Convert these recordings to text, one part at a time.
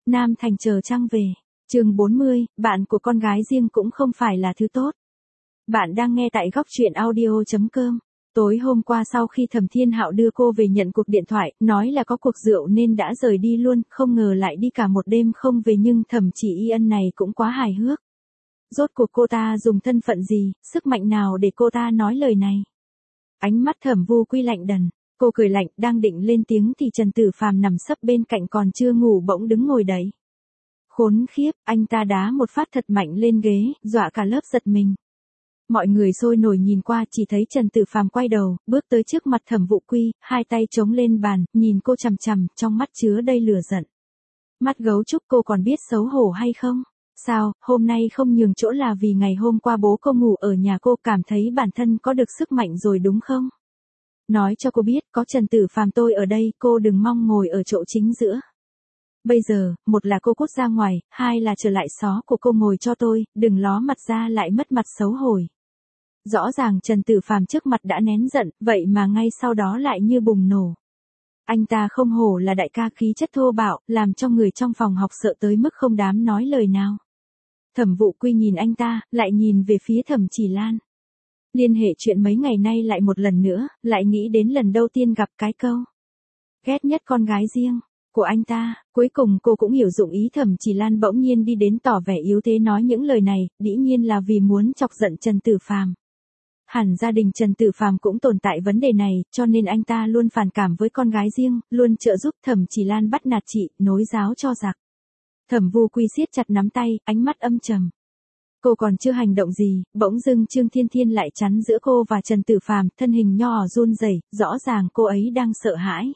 Nam Thành chờ trăng về. Chương 40, bạn của con gái riêng cũng không phải là thứ tốt. Bạn đang nghe tại góc truyện audio.com. Tối hôm qua sau khi Thẩm Thiên Hạo đưa cô về nhận cuộc điện thoại, nói là có cuộc rượu nên đã rời đi luôn, không ngờ lại đi cả một đêm không về, nhưng Thẩm Chỉ Y Ân này cũng quá hài hước. Rốt cuộc cô ta dùng thân phận gì, sức mạnh nào để cô ta nói lời này? Ánh mắt Thẩm Vu Quy lạnh đần, cô cười lạnh, đang định lên tiếng thì Trần Tử Phàm nằm sấp bên cạnh còn chưa ngủ bỗng đứng ngồi dậy. Khốn khiếp, anh ta đá một phát thật mạnh lên ghế, dọa cả lớp giật mình. Mọi người sôi nổi nhìn qua, chỉ thấy Trần Tử Phàm quay đầu, bước tới trước mặt Thẩm Vu Quy, hai tay chống lên bàn, nhìn cô chằm chằm, trong mắt chứa đầy lửa giận. Mắt gấu trúc, cô còn biết xấu hổ hay không? Sao, hôm nay không nhường chỗ là vì ngày hôm qua bố cô ngủ ở nhà cô, cảm thấy bản thân có được sức mạnh rồi đúng không? Nói cho cô biết, có Trần Tử Phàm tôi ở đây, cô đừng mong ngồi ở chỗ chính giữa. Bây giờ, một là cô cút ra ngoài, hai là trở lại xó của cô ngồi cho tôi, đừng ló mặt ra lại mất mặt xấu hổ. Rõ ràng Trần Tử Phàm trước mặt đã nén giận, vậy mà ngay sau đó lại như bùng nổ. Anh ta không hổ là đại ca, khí chất thô bạo, làm cho người trong phòng học sợ tới mức không dám nói lời nào. Thẩm Vu Quy nhìn anh ta, lại nhìn về phía Thẩm Chỉ Lan. Liên hệ chuyện mấy ngày nay lại một lần nữa, lại nghĩ đến lần đầu tiên gặp cái câu ghét nhất con gái riêng của anh ta. Cuối cùng cô cũng hiểu dụng ý. Thẩm Chỉ Lan bỗng nhiên đi đến tỏ vẻ yếu thế nói những lời này, dĩ nhiên là vì muốn chọc giận Trần Tử Phàm. Hẳn gia đình Trần Tử Phàm cũng tồn tại vấn đề này, cho nên anh ta luôn phản cảm với con gái riêng, luôn trợ giúp Thẩm Chỉ Lan bắt nạt chị, nối giáo cho giặc. Thẩm Vu Quy siết chặt nắm tay, ánh mắt âm trầm. Cô còn chưa hành động gì, bỗng dưng Trương Thiên Thiên lại chắn giữa cô và Trần Tử Phàm, thân hình nho run rẩy, rõ ràng cô ấy đang sợ hãi.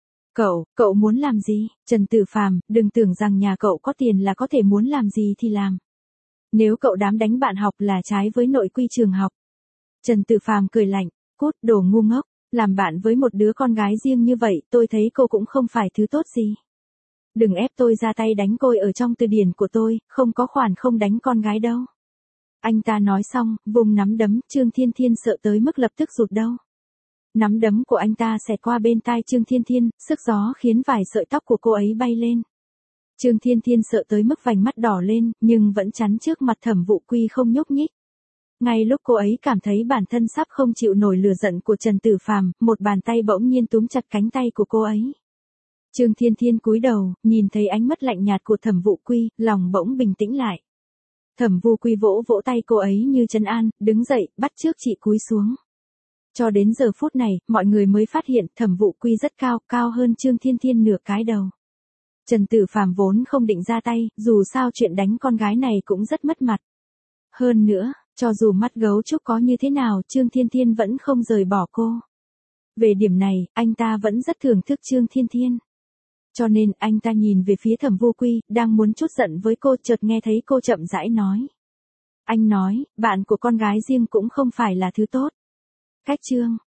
Cậu muốn làm gì? Trần Tử Phàm, đừng tưởng rằng nhà cậu có tiền là có thể muốn làm gì thì làm. Nếu cậu dám đánh bạn học là trái với nội quy trường học. Trần Tử Phàm cười lạnh, cút, đồ ngu ngốc, làm bạn với một đứa con gái riêng như vậy, tôi thấy cô cũng không phải thứ tốt gì. Đừng ép tôi ra tay đánh cô, ở trong từ điển của tôi, không có khoản không đánh con gái đâu. Anh ta nói xong, vùng nắm đấm, Trương Thiên Thiên sợ tới mức lập tức rụt đầu. Nắm đấm của anh ta xẹt qua bên tai Trương Thiên Thiên, sức gió khiến vài sợi tóc của cô ấy bay lên. Trương Thiên Thiên sợ tới mức vành mắt đỏ lên, nhưng vẫn chắn trước mặt Thẩm Vu Quy không nhúc nhích. Ngay lúc cô ấy cảm thấy bản thân sắp không chịu nổi lửa giận của Trần Tử Phàm, một bàn tay bỗng nhiên túm chặt cánh tay của cô ấy. Trương Thiên Thiên cúi đầu, nhìn thấy ánh mắt lạnh nhạt của Thẩm Vu Quy, lòng bỗng bình tĩnh lại. Thẩm Vu Quy vỗ vỗ tay cô ấy như trấn an, đứng dậy, bắt chước chị cúi xuống. Cho đến giờ phút này, mọi người mới phát hiện Thẩm Vu Quy rất cao, cao hơn Trương Thiên Thiên nửa cái đầu. Trần Tử Phàm vốn không định ra tay, dù sao chuyện đánh con gái này cũng rất mất mặt. Hơn nữa, cho dù mắt gấu trúc có như thế nào, Trương Thiên Thiên vẫn không rời bỏ cô. Về điểm này, anh ta vẫn rất thưởng thức Trương Thiên Thiên. Cho nên, anh ta nhìn về phía Thẩm Vu Quy, đang muốn chút giận với cô, chợt nghe thấy cô chậm rãi nói. Anh nói, bạn của con gái riêng cũng không phải là thứ tốt. Cách chương.